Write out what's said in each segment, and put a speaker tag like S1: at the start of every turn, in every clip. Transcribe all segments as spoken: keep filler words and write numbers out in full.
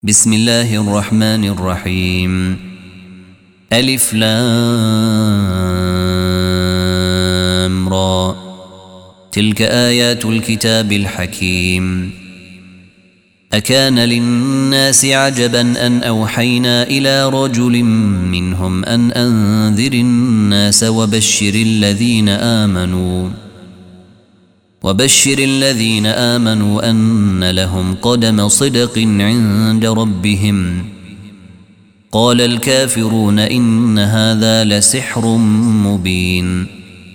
S1: بسم الله الرحمن الرحيم. ألف لام را. تلك آيات الكتاب الحكيم. أكان للناس عجبا أن أوحينا إلى رجل منهم أن أنذر الناس وبشر الذين آمنوا وبشر الذين آمنوا أن لهم قدم صدق عند ربهم. قال الكافرون إن هذا لسحر مبين.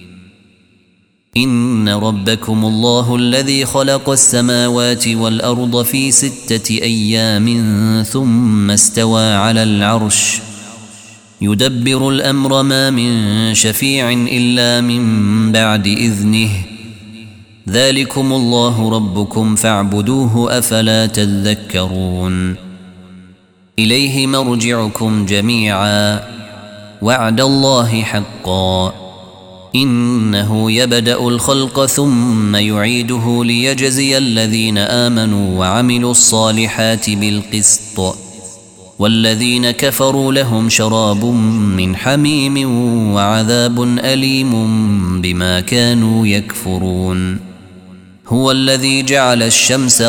S1: إن ربكم الله الذي خلق السماوات والأرض في ستة أيام ثم استوى على العرش يدبر الأمر ما من شفيع إلا من بعد إذنه. ذلكم الله ربكم فاعبدوه أفلا تذكرون. إليه مرجعكم جميعا وعد الله حقا. إنه يبدأ الخلق ثم يعيده ليجزي الذين آمنوا وعملوا الصالحات بالقسط والذين كفروا لهم شراب من حميم وعذاب أليم بما كانوا يكفرون. هو الذي جعل الشمس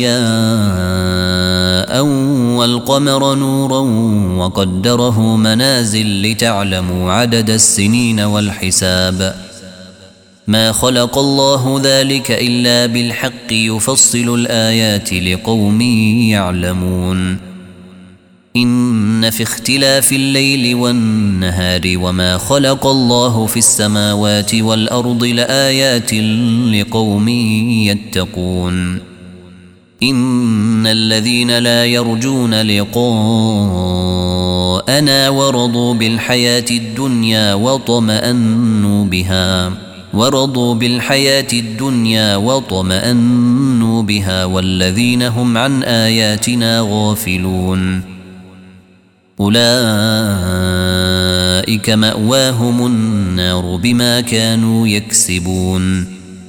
S1: ضياء والقمر نورا وقدره منازل لتعلموا عدد السنين والحساب. ما خلق الله ذلك إلا بالحق يفصل الآيات لقوم يعلمون. إن في اختلاف الليل والنهار وما خلق الله في السماوات والأرض لآيات لقوم يتقون. إن الذين لا يرجون لقاءنا ورضوا بالحياة الدنيا وطمأنوا بها ورضوا بالحياة الدنيا وطمأنوا بها والذين هم عن آياتنا غافلون أولئك مأواهم النار بما كانوا يكسبون.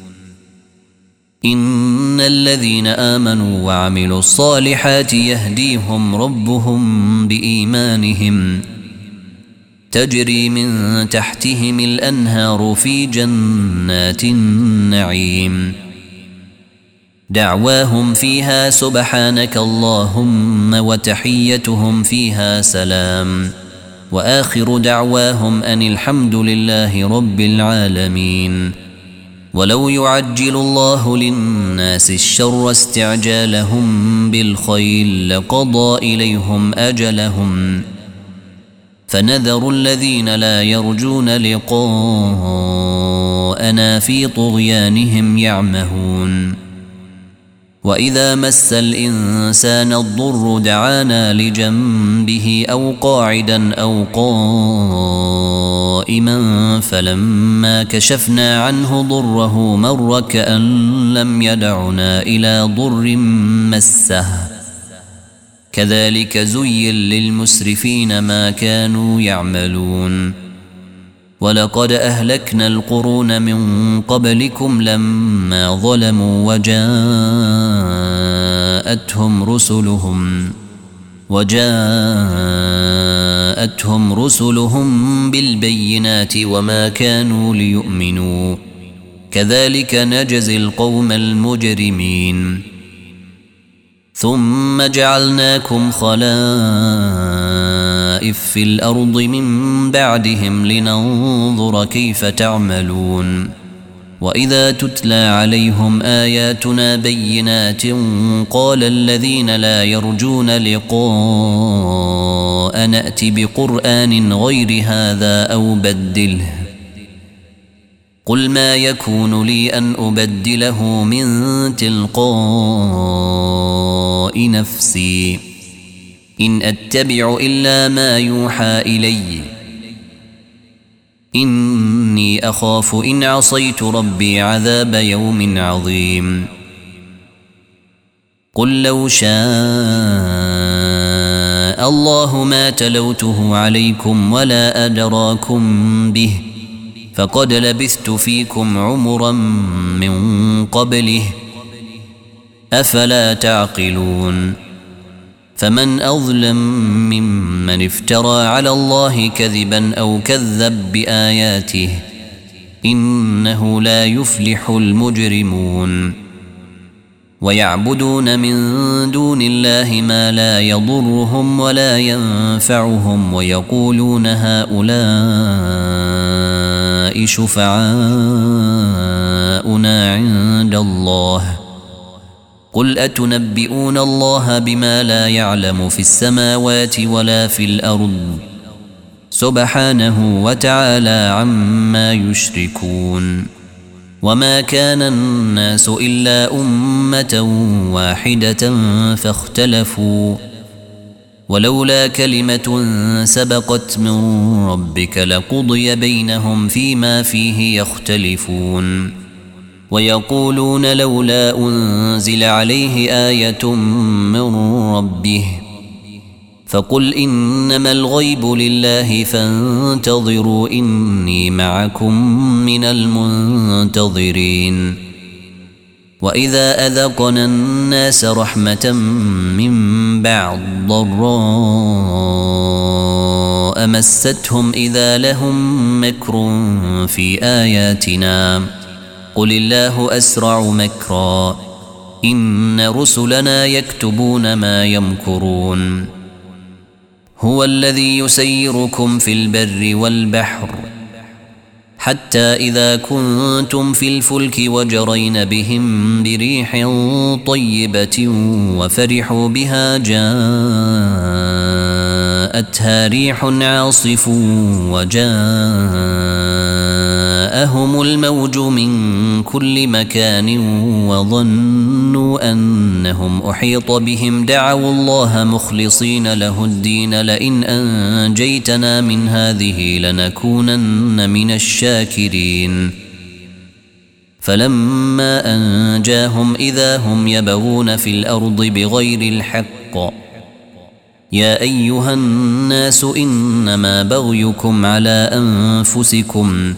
S1: إن الذين آمنوا وعملوا الصالحات يهديهم ربهم بإيمانهم تجري من تحتهم الأنهار في جنات النعيم. دعواهم فيها سبحانك اللهم وتحيتهم فيها سلام وآخر دعواهم أن الحمد لله رب العالمين. ولو يعجل الله للناس الشر استعجالهم بالخير لقضى إليهم أجلهم فنذر الذين لا يرجون لقاءنا في طغيانهم يعمهون. وإذا مس الإنسان الضر دعانا لجنبه أو قاعدا أو قائما فلما كشفنا عنه ضره مر كأن لم يدعنا إلى ضر مسه. كذلك زين للمسرفين ما كانوا يعملون. ولقد أهلكنا القرون من قبلكم لما ظلموا وجاءتهم رسلهم وجاءتهم رسلهم بالبينات وما كانوا ليؤمنوا. كذلك نجزي القوم المجرمين. ثم جعلناكم خلائف في الأرض من بعدهم لننظر كيف تعملون. وإذا تتلى عليهم آياتنا بينات قال الذين لا يرجون لقاء نأت بقرآن غير هذا أو بدله. قل ما يكون لي أن أبدله من تلقاء نفسي إن أتبع إلا ما يوحى إلي إني أخاف إن عصيت ربي عذاب يوم عظيم. قل لو شاء الله ما تلوته عليكم ولا أدراكم به فقد لبثت فيكم عمرا من قبله أفلا تعقلون فمن أظلم ممن افترى على الله كذبا أو كذب بآياته إنه لا يفلح المجرمون ويعبدون من دون الله ما لا يضرهم ولا ينفعهم ويقولون هؤلاء شفعاؤنا عند الله قل أتنبئون الله بما لا يعلم في السماوات ولا في الأرض سبحانه وتعالى عما يشركون وما كان الناس إلا أمة واحدة فاختلفوا ولولا كلمة سبقت من ربك لقضي بينهم فيما فيه يختلفون ويقولون لولا أنزل عليه آية من ربه فقل إنما الغيب لله فانتظروا إني معكم من المنتظرين وإذا أذقنا الناس رحمة من بعد ضراء مستهم إذا لهم مكر في آياتنا قل الله أسرع مكرا إن رسلنا يكتبون ما يمكرون هو الذي يسيركم في البر والبحر حتى إذا كنتم في الفلك وجرين بهم بريح طيبة وفرحوا بها جاءتها ريح عاصف وجاءهم الموج من كل مكان وظنوا أنهم أحيط بهم دعوا الله مخلصين له الدين لئن أنجيتنا من هذه لنكونن من الشاكرين فلما أنجاهم إذا هم يبغون في الأرض بغير الحق يا أيها الناس إنما بغيكم على أنفسكم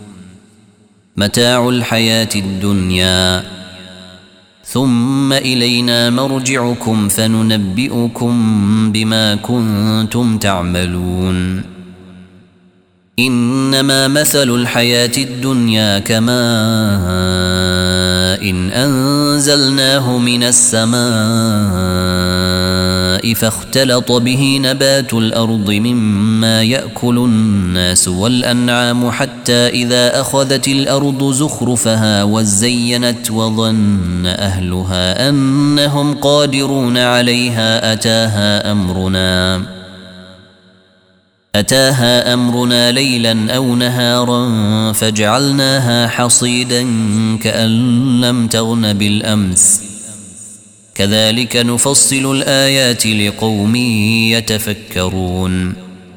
S1: متاع الحياة الدنيا ثم إلينا مرجعكم فننبئكم بما كنتم تعملون إنما مثل الحياة الدنيا كماء إن أنزلناه من السماء فاختلط به نبات الأرض مما يأكل الناس والأنعام حتى إذا أخذت الأرض زخرفها وزينت وظن أهلها أنهم قادرون عليها أتاها أمرنا أتاها أمرنا ليلا أو نهارا فجعلناها حصيدا كأن لم تغن بالأمس كذلك نفصل الآيات لقوم يتفكرون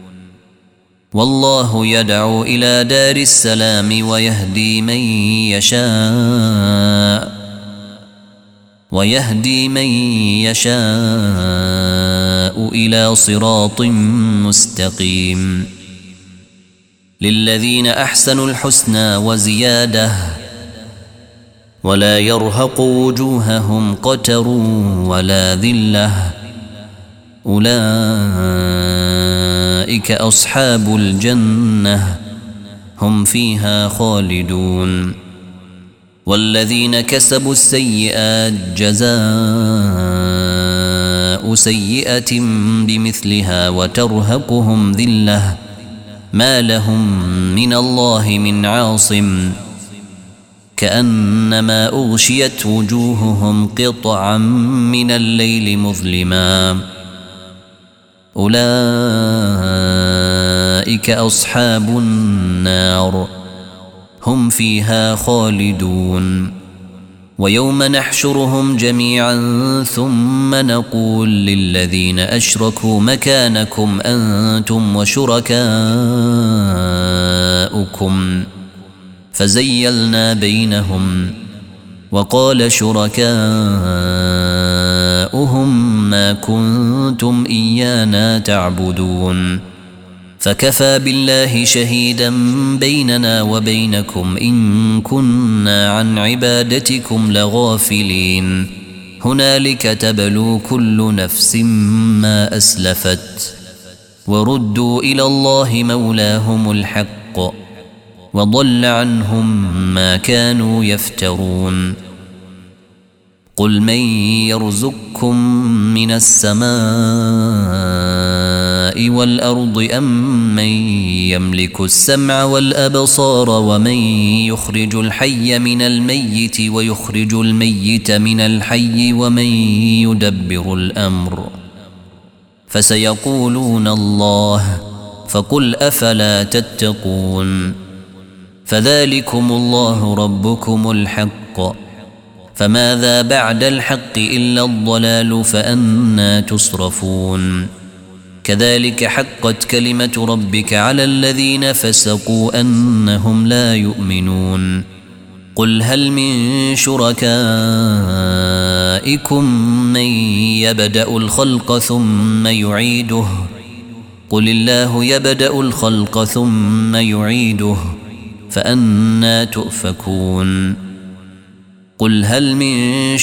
S1: والله يدعو إلى دار السلام ويهدي من يشاء ويهدي من يشاء إلى صراط مستقيم للذين أحسنوا الحسنى وزيادة ولا يرهق وجوههم قتر ولا ذلة أولئك أصحاب الجنة هم فيها خالدون والذين كسبوا السيئات جزاء سيئة بمثلها وترهقهم ذلة ما لهم من الله من عاصم كأنما أغشيت وجوههم قطعا من الليل مظلما أولئك أصحاب النار هم فيها خالدون ويوم نحشرهم جميعا ثم نقول للذين أشركوا مكانكم أنتم وشركاؤكم فزيلنا بينهم وقال شركاؤهم ما كنتم إيانا تعبدون فكفى بالله شهيدا بيننا وبينكم إن كنا عن عبادتكم لغافلين هنالك تبلو كل نفس ما أسلفت وردوا إلى الله مولاهم الحق وضل عنهم ما كانوا يفترون قل من يرزقكم من السماء والأرض أم من يملك السمع والأبصار ومن يخرج الحي من الميت ويخرج الميت من الحي ومن يدبر الأمر فسيقولون الله فقل أفلا تتقون فذلكم الله ربكم الحق فماذا بعد الحق إلا الضلال فأنى تصرفون كذلك حقت كلمة ربك على الذين فسقوا أنهم لا يؤمنون قل هل من شركائكم من يبدأ الخلق ثم يعيده قل الله يبدأ الخلق ثم يعيده فأنى تؤفكون قل هل من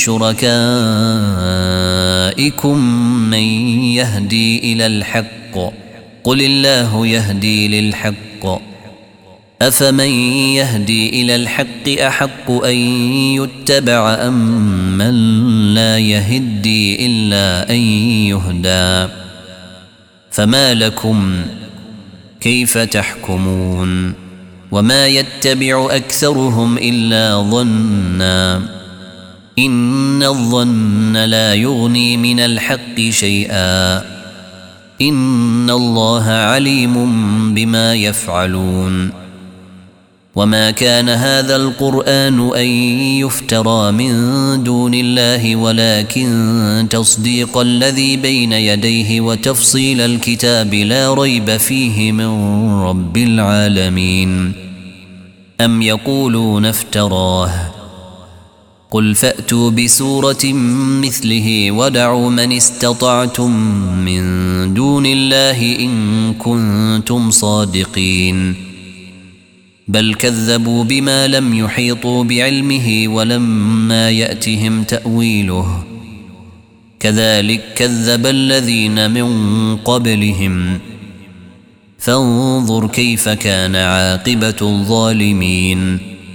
S1: شركائكم من يهدي إلى الحق قل الله يهدي للحق أفمن يهدي إلى الحق أحق أن يتبع أم من لا يهدي إلا أن يهدى فما لكم كيف تحكمون وما يتبع أكثرهم إلا ظنا إن الظن لا يغني من الحق شيئا إن الله عليم بما يفعلون وما كان هذا القرآن أن يفترى من دون الله ولكن تصديق الذي بين يديه وتفصيل الكتاب لا ريب فيه من رب العالمين أم يقولون افتراه قل فأتوا بسورة مثله ودعوا من استطعتم من دون الله إن كنتم صادقين بل كذبوا بما لم يحيطوا بعلمه ولما يأتهم تأويله كذلك كذب الذين من قبلهم فانظر كيف كان عاقبة الظالمين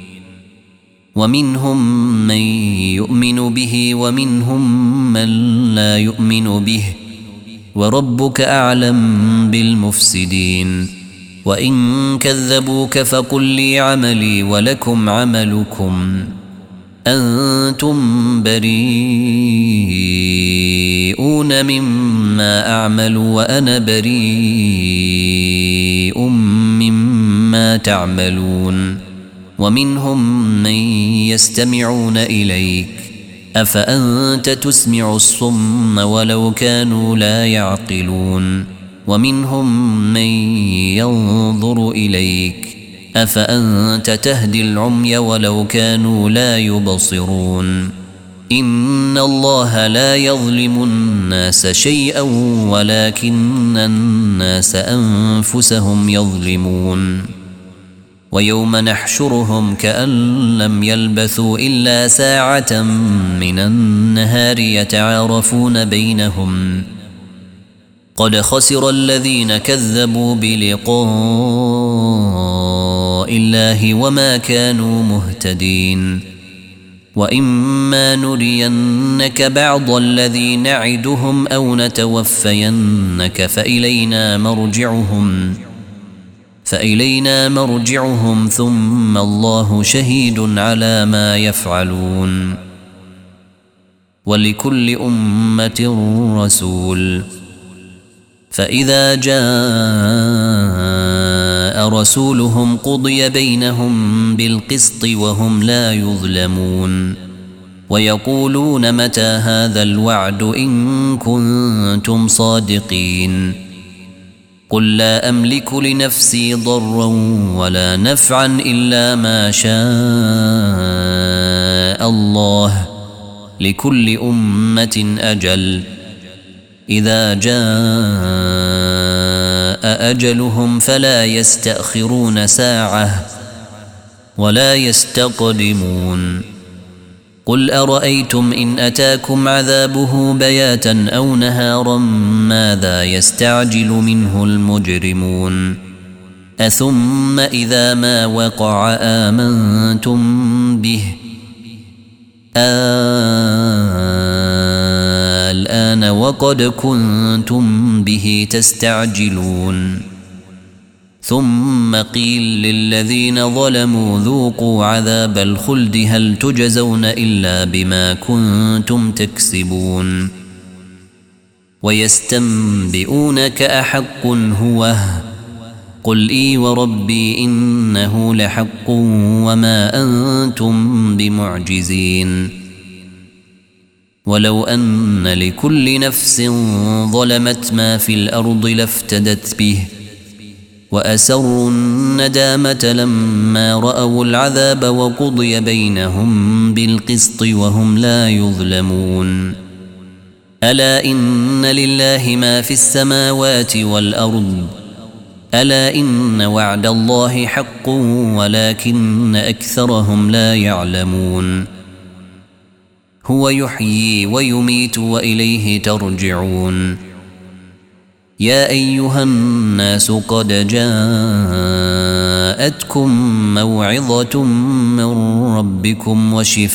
S1: ومنهم من يؤمن به ومنهم من لا يؤمن به وربك أعلم بالمفسدين وإن كذبوك فقل لي عملي ولكم عملكم أنتم بريئون مما أعمل وأنا بريء مما تعملون ومنهم من يستمعون إليك أفأنت تسمع الصم ولو كانوا لا يعقلون ومنهم من ينظر إليك أفأنت تهدي العمي ولو كانوا لا يبصرون إن الله لا يظلم الناس شيئا ولكن الناس أنفسهم يظلمون ويوم نحشرهم كأن لم يلبثوا إلا ساعة من النهار يتعارفون بينهم قد خسر الذين كذبوا بلقاء الله وما كانوا مهتدين وإما نرينك بعض الذي نعدهم أو نتوفينك فإلينا مرجعهم فإلينا مرجعهم ثم الله شهيد على ما يفعلون ولكل أمة رسول فإذا جاء رسولهم قضي بينهم بالقسط وهم لا يظلمون ويقولون متى هذا الوعد إن كنتم صادقين قل لا أملك لنفسي ضرا ولا نفعا إلا ما شاء الله لكل أمة أجل إذا جاء أجلهم فلا يستأخرون ساعة ولا يستقدمون قل أرأيتم إن أتاكم عذابه بياتا أو نهارا ماذا يستعجل منه المجرمون أثم إذا ما وقع آمنتم به الآن وقد كنتم به تستعجلون ثم قيل للذين ظلموا ذوقوا عذاب الخلد هل تجزون إلا بما كنتم تكسبون ويستنبئونك أحق هو قل إي وربي إنه لحق وما أنتم بمعجزين ولو أن لكل نفس ظلمت ما في الأرض لافتدت به وأسروا الندامة لما رأوا العذاب وقضي بينهم بالقسط وهم لا يظلمون ألا إن لله ما في السماوات والأرض ألا إن وعد الله حق ولكن أكثرهم لا يعلمون هو يحيي ويميت وإليه ترجعون يا أيها الناس قد جاءتكم موعظة من ربكم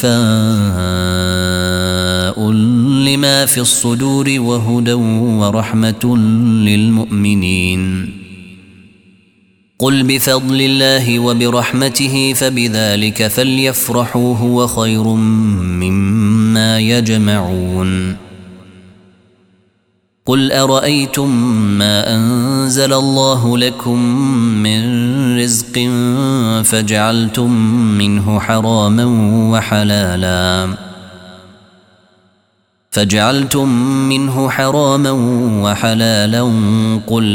S1: وشفاء لما في الصدور وهدى ورحمة للمؤمنين قل بفضل الله وبرحمته فبذلك فليفرحوا هو خير مما يجمعون قل أرأيتم ما أنزل الله لكم من رزق فجعلتم منه حراما وحلالا فجعلتم منه حراما وحلالا قل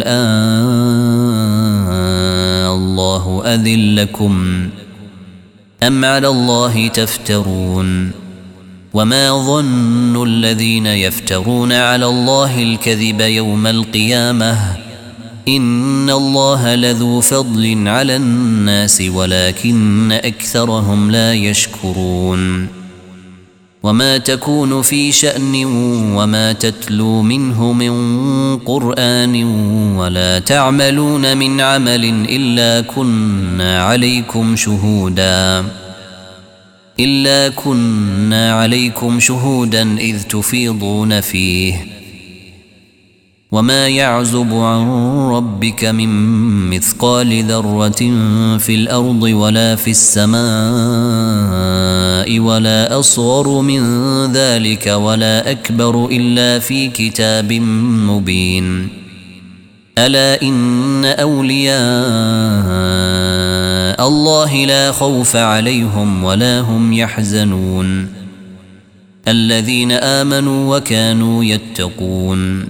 S1: آه الله أذن لكم أم على الله تفترون وما ظن الذين يفترون على الله الكذب يوم القيامة إن الله لذو فضل على الناس ولكن أكثرهم لا يشكرون وما تكون في شأن وما تتلو منه من قرآن ولا تعملون من عمل إلا كنا عليكم شهودا إلا كنا عليكم شهودا إذ تفيضون فيه وما يعزب عن ربك من مثقال ذرة في الأرض ولا في السماء ولا أصغر من ذلك ولا أكبر إلا في كتاب مبين ألا إن أولياء الله لا خوف عليهم ولا هم يحزنون الذين آمنوا وكانوا يتقون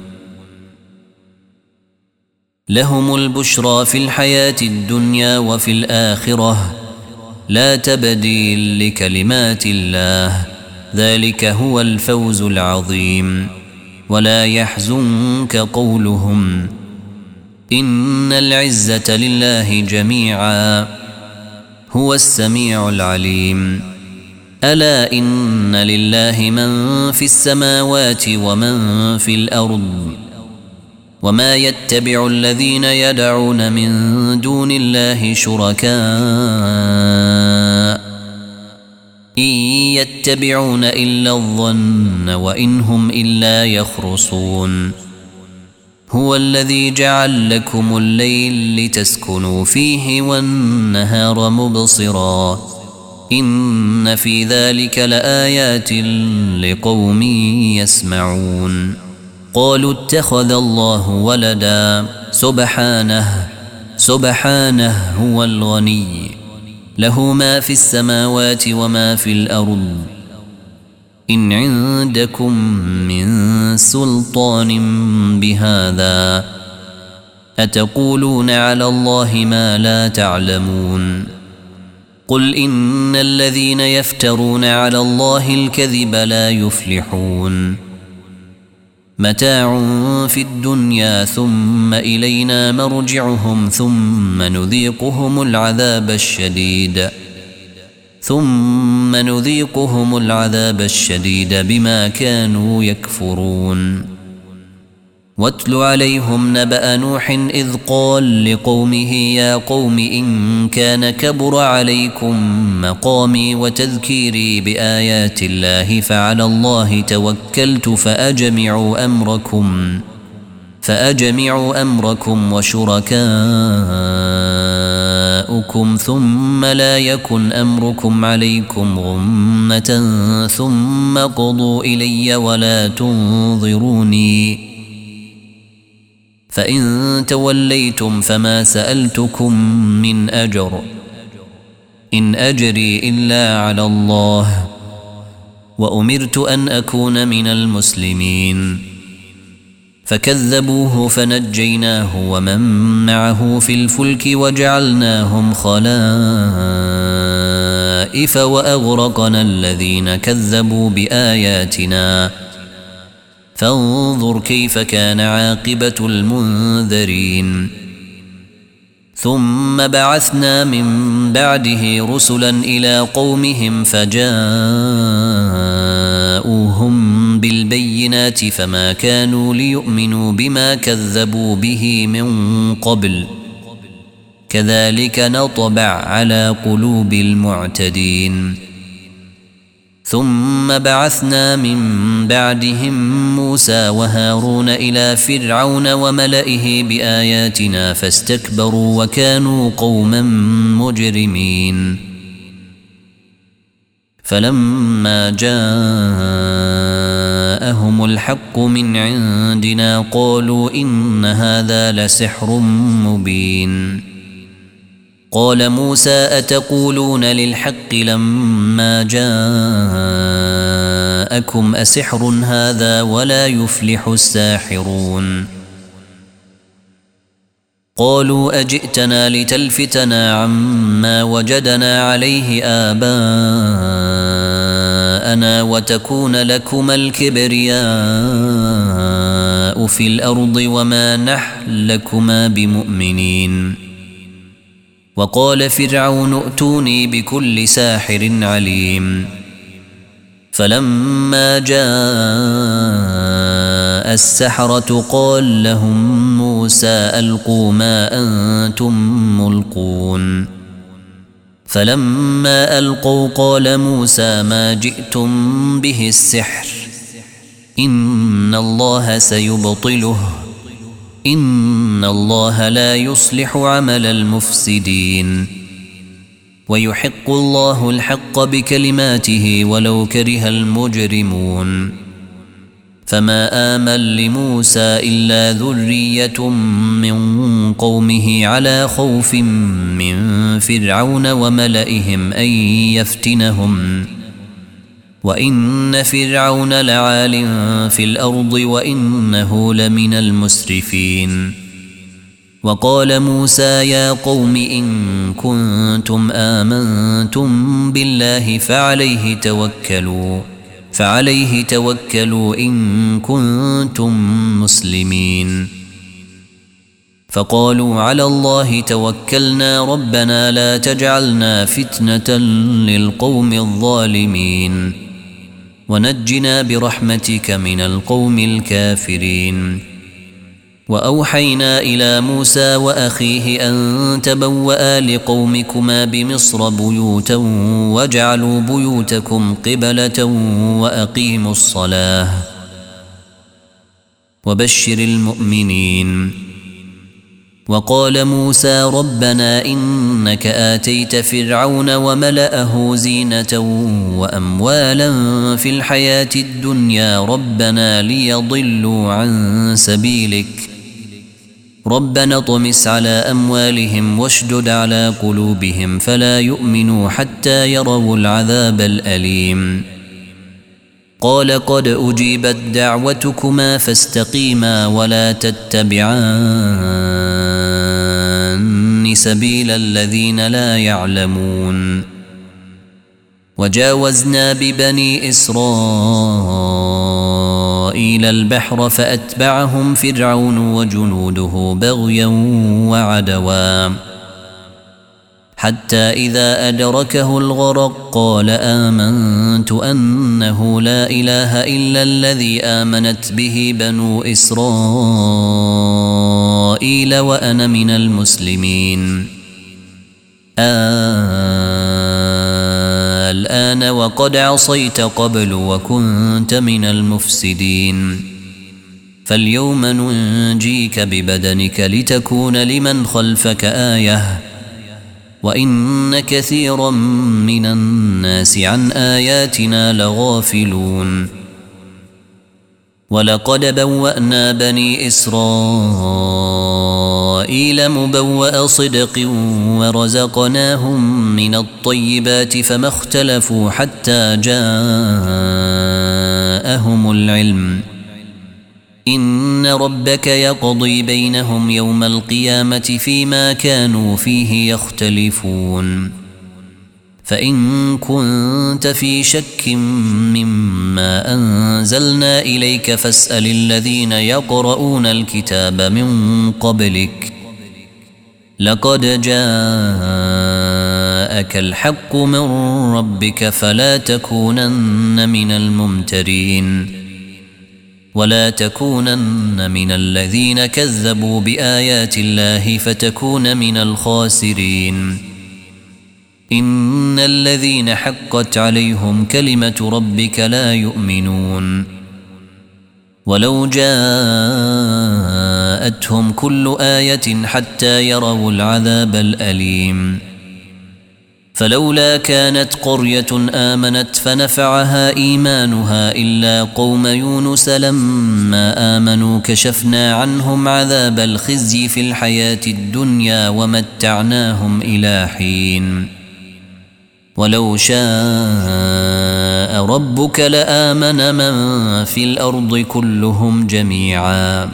S1: لهم البشرى في الحياة الدنيا وفي الآخرة لا تبديل لكلمات الله ذلك هو الفوز العظيم ولا يحزنك قولهم إن العزة لله جميعا هو السميع العليم ألا إن لله من في السماوات ومن في الأرض وما يتبع الذين يدعون من دون الله شركاء إن يتبعون إلا الظن وإن هم إلا يخرصون هو الذي جعل لكم الليل لتسكنوا فيه والنهار مبصرا إن في ذلك لآيات لقوم يسمعون قالوا اتخذ الله ولدا سبحانه سبحانه هو الغني له ما في السماوات وما في الأرض إن عندكم من سلطان بهذا أتقولون على الله ما لا تعلمون قل إن الذين يفترون على الله الكذب لا يفلحون متاع في الدنيا ثم إلينا مرجعهم ثم نذيقهم العذاب الشديد ثم نذيقهم العذاب الشديد بما كانوا يكفرون. واتل عليهم نبأ نوح إذ قال لقومه يا قوم إن كان كبر عليكم مقامي وتذكيري بآيات الله فعلى الله توكلت فأجمعوا أمركم فأجمعوا أمركم وشركاءكم ثم لا يكن أمركم عليكم غمة ثم قضوا إلي ولا تنظروني فإن توليتم فما سألتكم من أجر إن أجري إلا على الله وأمرت أن أكون من المسلمين. فكذبوه فنجيناه ومن معه في الفلك وجعلناهم خلائف وأغرقنا الذين كذبوا بآياتنا فانظر كيف كان عاقبة المنذرين. ثم بعثنا من بعده رسلا إلى قومهم فجاءوهم بالبينات فما كانوا ليؤمنوا بما كذبوا به من قبل كذلك نطبع على قلوب المعتدين. ثم بعثنا من بعدهم موسى وهارون إلى فرعون وملئه بآياتنا فاستكبروا وكانوا قوما مجرمين. فلما جاءهم الحق من عندنا قالوا إن هذا لسحر مبين. قال موسى أتقولون للحق لما جاءكم أسحر هذا ولا يفلح الساحرون. قالوا أجئتنا لتلفتنا عما وجدنا عليه آباءنا وتكون لكما الكبرياء في الأرض وما نحن لكما بمؤمنين. وقال فرعون ائتوني بكل ساحر عليم. فلما جاء السحرة قال لهم موسى ألقوا ما أنتم ملقون. فلما ألقوا قال موسى ما جئتم به السحر إن الله سيبطله إن الله لا يصلح عمل المفسدين ويحق الله الحق بكلماته ولو كره المجرمون. فما آمن لموسى إلا ذرية من قومه على خوف من فرعون وملئهم أن يفتنهم وإن فرعون لعال في الأرض وإنه لمن المسرفين. وقال موسى يا قوم إن كنتم آمنتم بالله فعليه توكلوا فعليه توكلوا إن كنتم مسلمين. فقالوا على الله توكلنا ربنا لا تجعلنا فتنة للقوم الظالمين ونجنا برحمتك من القوم الكافرين. وأوحينا إلى موسى وأخيه أن تبوأ لقومكما بمصر بيوتا واجعلوا بيوتكم قبلة وأقيموا الصلاة وبشر المؤمنين. وقال موسى ربنا إنك آتيت فرعون وملأه زينة وأموالا في الحياة الدنيا ربنا ليضلوا عن سبيلك ربنا اطمس على أموالهم واشدد على قلوبهم فلا يؤمنوا حتى يروا العذاب الأليم. قال قد أجيبت دعوتكما فاستقيما ولا تتبعان سبيل الذين لا يعلمون. وجاوزنا ببني إسرائيل البحر فأتبعهم فرعون وجنوده بغيا وعدوا حتى إذا أدركه الغرق قال آمنت أنه لا إله إلا الذي آمنت به بنو إسرائيل وأنا من المسلمين. الآن وقد عصيت قبل وكنت من المفسدين، فاليوم ننجيك ببدنك لتكون لمن خلفك آية، وإن كثيرا من الناس عن آياتنا لغافلون. ولقد بوأنا بني إسرائيل مبوأ صدق ورزقناهم من الطيبات فما اختلفوا حتى جاءهم العلم. إن ربك يقضي بينهم يوم القيامة فيما كانوا فيه يختلفون. فإن كنت في شك مما أنزلنا إليك فاسأل الذين يقرؤون الكتاب من قبلك، لقد جاءك الحق من ربك فلا تكونن من الممترين، ولا تكونن من الذين كذبوا بآيات الله فتكون من الخاسرين. إن الذين حقت عليهم كلمة ربك لا يؤمنون. ولو جاءتهم كل آية حتى يروا العذاب الأليم، فلولا كانت قرية آمنت فنفعها إيمانها إلا قوم يونس لما آمنوا كشفنا عنهم عذاب الخزي في الحياة الدنيا ومتعناهم إلى حين. ولو شاء ربك لآمن من في الأرض كلهم جميعا،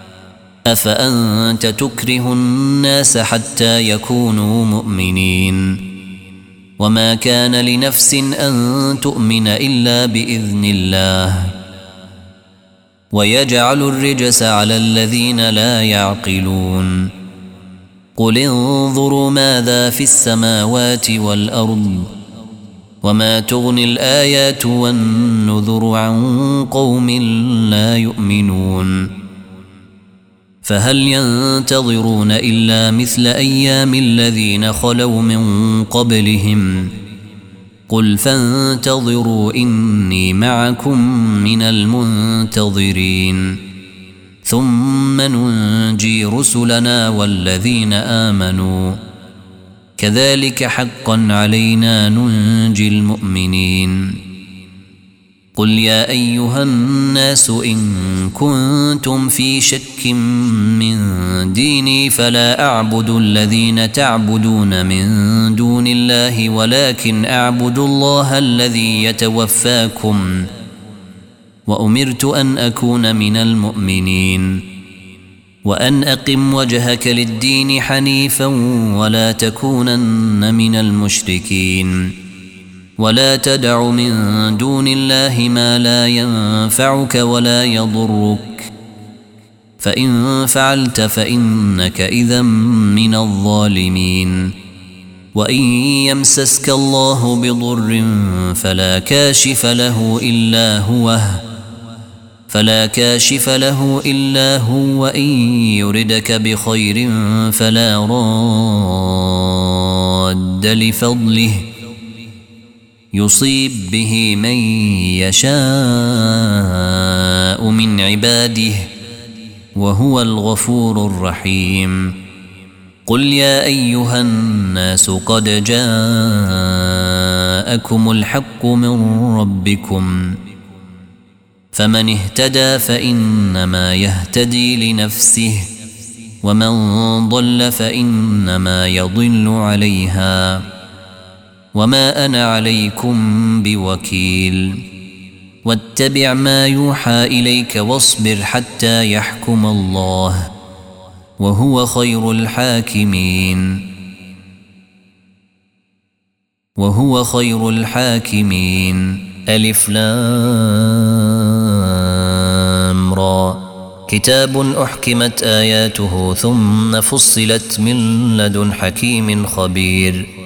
S1: أفأنت تكره الناس حتى يكونوا مؤمنين؟ وما كان لنفس أن تؤمن إلا بإذن الله، ويجعل الرجس على الذين لا يعقلون. قل انظروا ماذا في السماوات والأرض وما تغني الآيات والنذر عن قوم لا يؤمنون. فهل ينتظرون إلا مثل أيام الذين خلوا من قبلهم؟ قل فانتظروا إني معكم من المنتظرين، ثم ننجي رسلنا والذين آمنوا، كذلك حقا علينا ننجي المؤمنين. قل يا أيها الناس إن كنتم في شك من ديني فلا أعبد الذين تعبدون من دون الله، ولكن أعبد الله الذي يتوفاكم، وأمرت أن أكون من المؤمنين، وأن أقم وجهك للدين حنيفا ولا تكونن من المشركين، ولا تدع من دون الله ما لا ينفعك ولا يضرك، فإن فعلت فإنك إذا من الظالمين. وإن يمسسك الله بضر فلا كاشف له إلا هو فلا كاشف له إلا هو وإن يردك بخير فلا راد لفضله يصيب به من يشاء من عباده وهو الغفور الرحيم. قل يا أيها الناس قد جاءكم الحق من ربكم، فمن اهتدى فإنما يهتدي لنفسه، ومن ضل فإنما يضل عليها، وما أنا عليكم بوكيل. واتبع ما يوحى إليك واصبر حتى يحكم الله، وهو خير الحاكمين وهو خير الحاكمين. ألف لام را، كتاب أحكمت آياته ثم فصلت من لدن حكيم خبير.